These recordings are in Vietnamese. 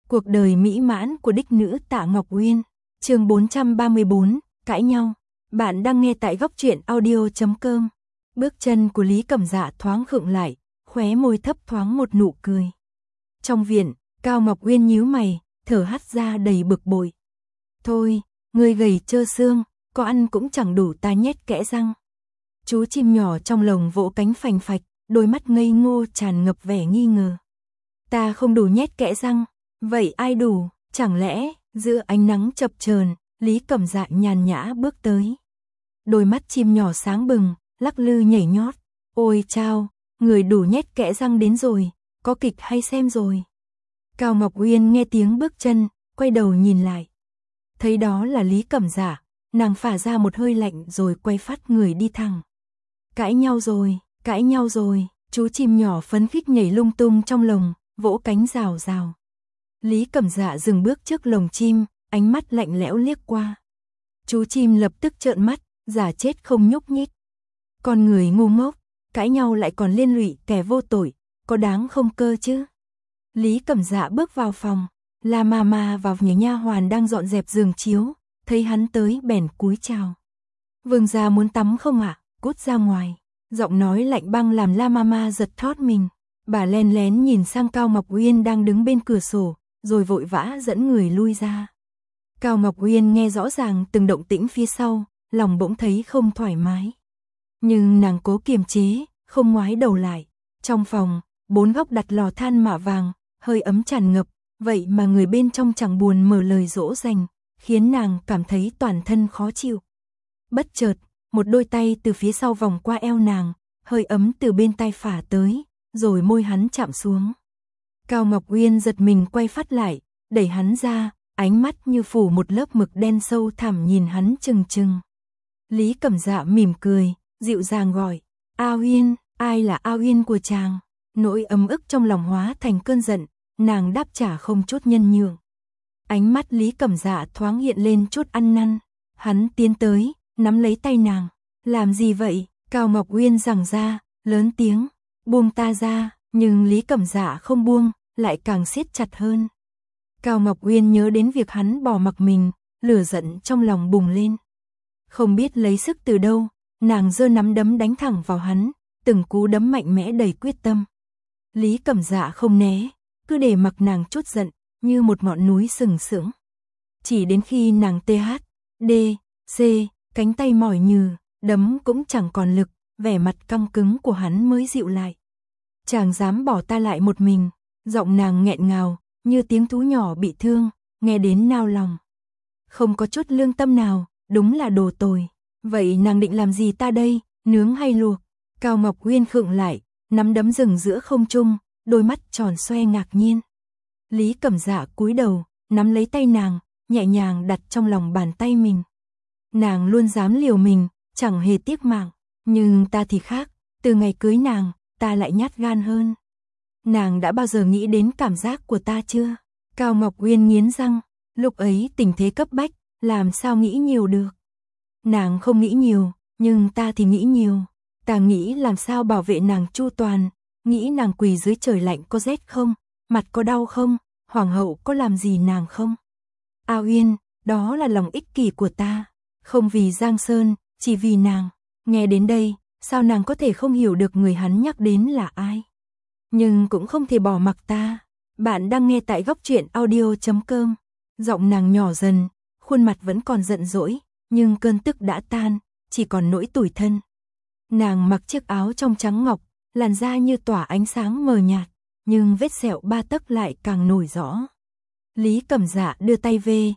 Cuộc đời mỹ mãn của đích nữ Tạ Ngọc Uyên, chương 434, cãi nhau. Bạn đang nghe tại góc truyện audio.com. Bước chân của Lý Cẩm Dạ thoáng khựng lại, khóe môi thấp thoáng một nụ cười. Trong viện, Cao Ngọc Uyên nhíu mày, thở hắt ra đầy bực bội. Thôi, người gầy trơ xương, có ăn cũng chẳng đủ ta nhét kẽ răng. Chú chim nhỏ trong lồng vỗ cánh phành phạch, đôi mắt ngây ngô tràn ngập vẻ nghi ngờ. Ta không đủ nhét kẽ răng, vậy ai đủ? Chẳng lẽ, giữa ánh nắng chập chờn, Lý Cẩm Dạ nhàn nhã bước tới. Đôi mắt chim nhỏ sáng bừng, lắc lư nhảy nhót. Ôi chao, người đủ nhét kẽ răng đến rồi, có kịch hay xem rồi. Cao Ngọc Uyên nghe tiếng bước chân, quay đầu nhìn lại. Thấy đó là Lý Cẩm Dạ, nàng phả ra một hơi lạnh rồi quay phát người đi thẳng. Cãi nhau rồi, chú chim nhỏ phấn khích nhảy lung tung trong lồng, vỗ cánh rào rào. Lý Cẩm Dạ dừng bước trước lồng chim, ánh mắt lạnh lẽo liếc qua. Chú chim lập tức trợn mắt, giả chết không nhúc nhích. Con người ngu ngốc, cãi nhau lại còn liên lụy kẻ vô tội, có đáng không cơ chứ? Lý Cẩm Dạ bước vào phòng, La Mama và nhớ nha hoàn đang dọn dẹp giường chiếu, thấy hắn tới bèn cúi chào. Vương gia muốn tắm không ạ? Cút ra ngoài. Giọng nói lạnh băng làm La Mama giật thót mình. Bà len lén nhìn sang Cao Ngọc Uyên đang đứng bên cửa sổ, rồi vội vã dẫn người lui ra. Cao Ngọc Uyên nghe rõ ràng từng động tĩnh phía sau, lòng bỗng thấy không thoải mái. Nhưng nàng cố kiềm chế, không ngoái đầu lại. Trong phòng, bốn góc đặt lò than mạ vàng, hơi ấm tràn ngập, vậy mà người bên trong chẳng buồn mở lời dỗ dành, khiến nàng cảm thấy toàn thân khó chịu. Bất chợt, một đôi tay từ phía sau vòng qua eo nàng, hơi ấm từ bên tai phả tới, rồi môi hắn chạm xuống. Cao Ngọc Uyên giật mình quay phát lại, đẩy hắn ra, ánh mắt như phủ một lớp mực đen sâu thẳm nhìn hắn chừng chừng. Lý Cẩm Dạ mỉm cười, dịu dàng gọi, A Uyên, ai là A Uyên của chàng? Nỗi ấm ức trong lòng hóa thành cơn giận, nàng đáp trả không chút nhân nhượng. Ánh mắt Lý Cẩm Dạ thoáng hiện lên chút ăn năn, hắn tiến tới, nắm lấy tay nàng. Làm gì vậy? Cao Ngọc Uyên giằng ra, lớn tiếng, buông ta ra, nhưng Lý Cẩm Dạ không buông, lại càng siết chặt hơn. Cao Ngọc Uyên nhớ đến việc hắn bỏ mặc mình, lửa giận trong lòng bùng lên. Không biết lấy sức từ đâu, nàng giơ nắm đấm đánh thẳng vào hắn, từng cú đấm mạnh mẽ đầy quyết tâm. Lý Cẩm Dạ không né, cứ để mặc nàng trút giận, như một ngọn núi sừng sững. Chỉ đến khi nàng THD, cánh tay mỏi nhừ, đấm cũng chẳng còn lực, vẻ mặt căng cứng của hắn mới dịu lại. Chàng dám bỏ ta lại một mình, giọng nàng nghẹn ngào, như tiếng thú nhỏ bị thương, nghe đến nao lòng. Không có chút lương tâm nào, đúng là đồ tồi. Vậy nàng định làm gì ta đây, nướng hay luộc? Cao Ngọc Uyên khựng lại, nắm đấm dừng giữa không trung, đôi mắt tròn xoe ngạc nhiên. Lý Cẩm Dạ cúi đầu, nắm lấy tay nàng, nhẹ nhàng đặt trong lòng bàn tay mình. Nàng luôn dám liều mình, chẳng hề tiếc mạng, nhưng ta thì khác, từ ngày cưới nàng, ta lại nhát gan hơn. Nàng đã bao giờ nghĩ đến cảm giác của ta chưa? Cao Ngọc Uyên nghiến răng, lúc ấy tình thế cấp bách, làm sao nghĩ nhiều được. Nàng không nghĩ nhiều, nhưng ta thì nghĩ nhiều. Ta nghĩ làm sao bảo vệ nàng chu toàn, nghĩ nàng quỳ dưới trời lạnh có rét không, mặt có đau không, hoàng hậu có làm gì nàng không. A Uyên, đó là lòng ích kỷ của ta, không vì Giang Sơn, chỉ vì nàng. Nghe đến đây, sao nàng có thể không hiểu được người hắn nhắc đến là ai? Nhưng cũng không thể bỏ mặc ta. Bạn đang nghe tại góc truyện audio.com. Giọng nàng nhỏ dần, khuôn mặt vẫn còn giận dỗi, nhưng cơn tức đã tan, chỉ còn nỗi tủi thân. Nàng mặc chiếc áo trong trắng ngọc, làn da như tỏa ánh sáng mờ nhạt, nhưng vết sẹo 3 tấc lại càng nổi rõ. Lý Cẩm Dạ đưa tay về,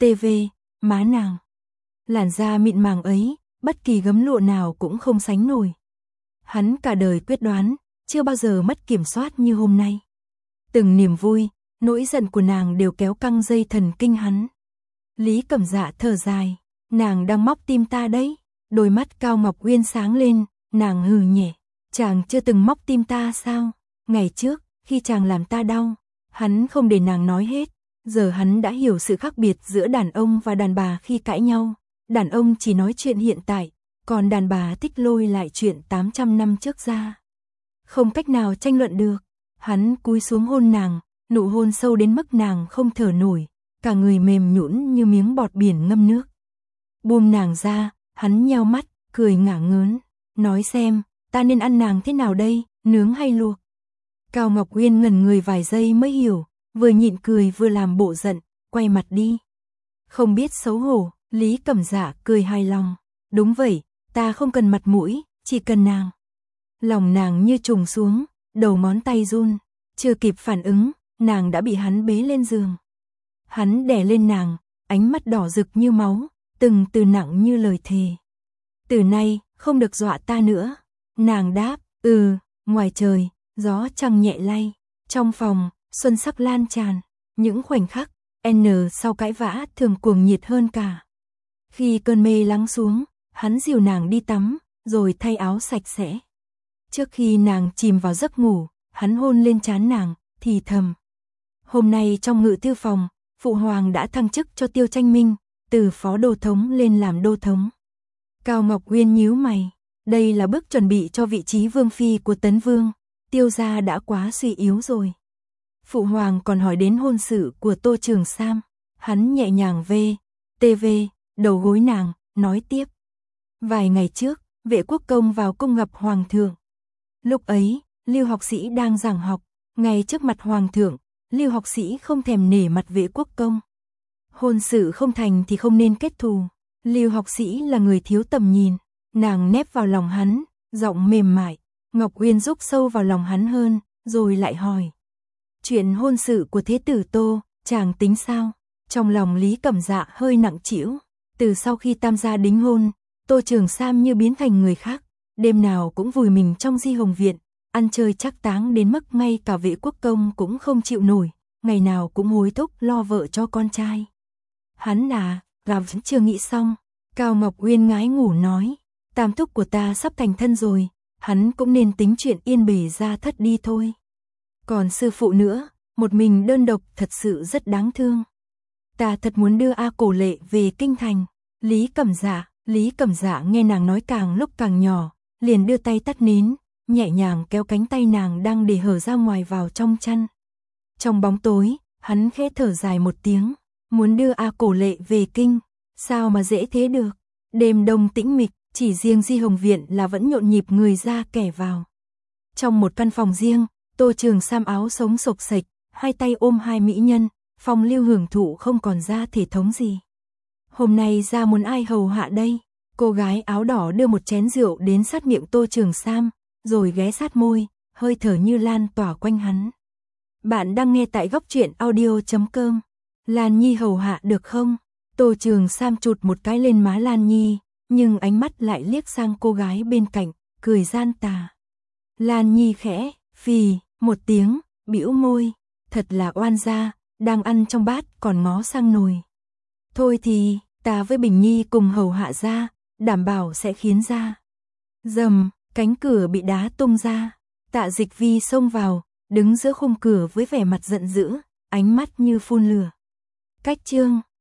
má nàng. Làn da mịn màng ấy, bất kỳ gấm lụa nào cũng không sánh nổi. Hắn cả đời quyết đoán, chưa bao giờ mất kiểm soát như hôm nay. Từng niềm vui, nỗi giận của nàng đều kéo căng dây thần kinh hắn. Lý Cẩm Dạ thở dài, nàng đang móc tim ta đấy. Đôi mắt Cao Ngọc Uyên sáng lên, nàng hừ nhẹ, chàng chưa từng móc tim ta sao? Ngày trước, khi chàng làm ta đau, hắn không để nàng nói hết. Giờ hắn đã hiểu sự khác biệt giữa đàn ông và đàn bà khi cãi nhau. Đàn ông chỉ nói chuyện hiện tại, còn đàn bà thích lôi lại chuyện 800 năm trước ra. Không cách nào tranh luận được, hắn cúi xuống hôn nàng, Nụ hôn sâu đến mức nàng không thở nổi, cả người mềm nhũn như miếng bọt biển ngâm nước. Buông nàng ra, hắn nheo mắt, cười ngả ngớn, nói xem, ta nên ăn nàng thế nào đây, nướng hay luộc? Cao Ngọc Uyên ngẩn người vài giây mới hiểu, vừa nhịn cười vừa làm bộ giận, quay mặt đi. Không biết xấu hổ, Lý Cẩm Dạ cười hài lòng, đúng vậy, ta không cần mặt mũi, chỉ cần nàng. Lòng nàng như trùng xuống, đầu ngón tay run, chưa kịp phản ứng, nàng đã bị hắn bế lên giường. Hắn đè lên nàng, ánh mắt đỏ rực như máu, từng từ nặng như lời thề. Từ nay, không được dọa ta nữa. Nàng đáp, ngoài trời, gió trăng nhẹ lay. Trong phòng, xuân sắc lan tràn. Những khoảnh khắc, sau cãi vã thường cuồng nhiệt hơn cả. Khi cơn mê lắng xuống, hắn dìu nàng đi tắm, rồi thay áo sạch sẽ. Trước khi nàng chìm vào giấc ngủ, hắn hôn lên trán nàng, thì thầm. Hôm nay trong ngự thư phòng, Phụ Hoàng đã thăng chức cho Tiêu Tranh Minh, từ phó đô thống lên làm đô thống. Cao Ngọc Uyên nhíu mày, đây là bước chuẩn bị cho vị trí vương phi của Tấn Vương, Tiêu gia đã quá suy yếu rồi. Phụ Hoàng còn hỏi đến hôn sự của Tô Trường Sam, hắn nhẹ nhàng đầu gối nàng, nói tiếp. Vài ngày trước, Vệ Quốc Công vào cung gặp Hoàng thượng. Lúc ấy, Lưu học sĩ đang giảng học, ngay trước mặt Hoàng thượng, Lưu học sĩ không thèm nể mặt Vệ Quốc Công. Hôn sự không thành thì không nên kết thù. Lưu học sĩ là người thiếu tầm nhìn, nàng nép vào lòng hắn, giọng mềm mại. Ngọc Uyên rúc sâu vào lòng hắn hơn, rồi lại hỏi. Chuyện hôn sự của thế tử Tô, chàng tính sao? Trong lòng Lý Cẩm Dạ hơi nặng trĩu. Từ sau khi Tam gia đính hôn, Tô Trường Sam như biến thành người khác, đêm nào cũng vùi mình trong Di Hồng Viện, ăn chơi trác táng đến mức ngay cả Vệ Quốc Công cũng không chịu nổi, ngày nào cũng hối thúc lo vợ cho con trai. Hắn vẫn chưa nghĩ xong. Cao Ngọc Uyên ngái ngủ nói, tam thúc của ta sắp thành thân rồi, hắn cũng nên tính chuyện yên bề gia thất đi thôi. Còn sư phụ nữa, một mình đơn độc thật sự rất đáng thương. Ta thật muốn đưa A Cổ Lệ về kinh thành. Lý Cẩm Dạ nghe nàng nói càng lúc càng nhỏ, liền đưa tay tắt nến, nhẹ nhàng kéo cánh tay nàng đang để hở ra ngoài vào trong chăn. Trong bóng tối, hắn khẽ thở dài một tiếng, muốn đưa A Cổ Lệ về kinh, sao mà dễ thế được. Đêm đông tĩnh mịch, chỉ riêng Di Hồng Viện là vẫn nhộn nhịp người ra kẻ vào. Trong một căn phòng riêng, Tô Trường Sam áo sống xộc xệch, hai tay ôm hai mỹ nhân, Phong Lưu hưởng thụ không còn ra thể thống gì. Hôm nay ra muốn ai hầu hạ đây? Cô gái áo đỏ đưa một chén rượu đến sát miệng Tô Trường Sam, rồi ghé sát môi, hơi thở như lan tỏa quanh hắn. Bạn đang nghe tại góc truyện audio.com. Lan Nhi hầu hạ được không? Tô Trường Sam chụt một cái lên má Lan Nhi, nhưng ánh mắt lại liếc sang cô gái bên cạnh, cười gian tà. Lan Nhi khẽ phì một tiếng, bĩu môi, thật là oan gia, đang ăn trong bát còn ngó sang nồi. Thôi thì, ta với Bình Nhi cùng hầu hạ ra, đảm bảo sẽ khiến ra. Rầm, cánh cửa bị đá tung ra, Tạ Dịch Vi xông vào, đứng giữa khung cửa với vẻ mặt giận dữ, ánh mắt như phun lửa. Cách chương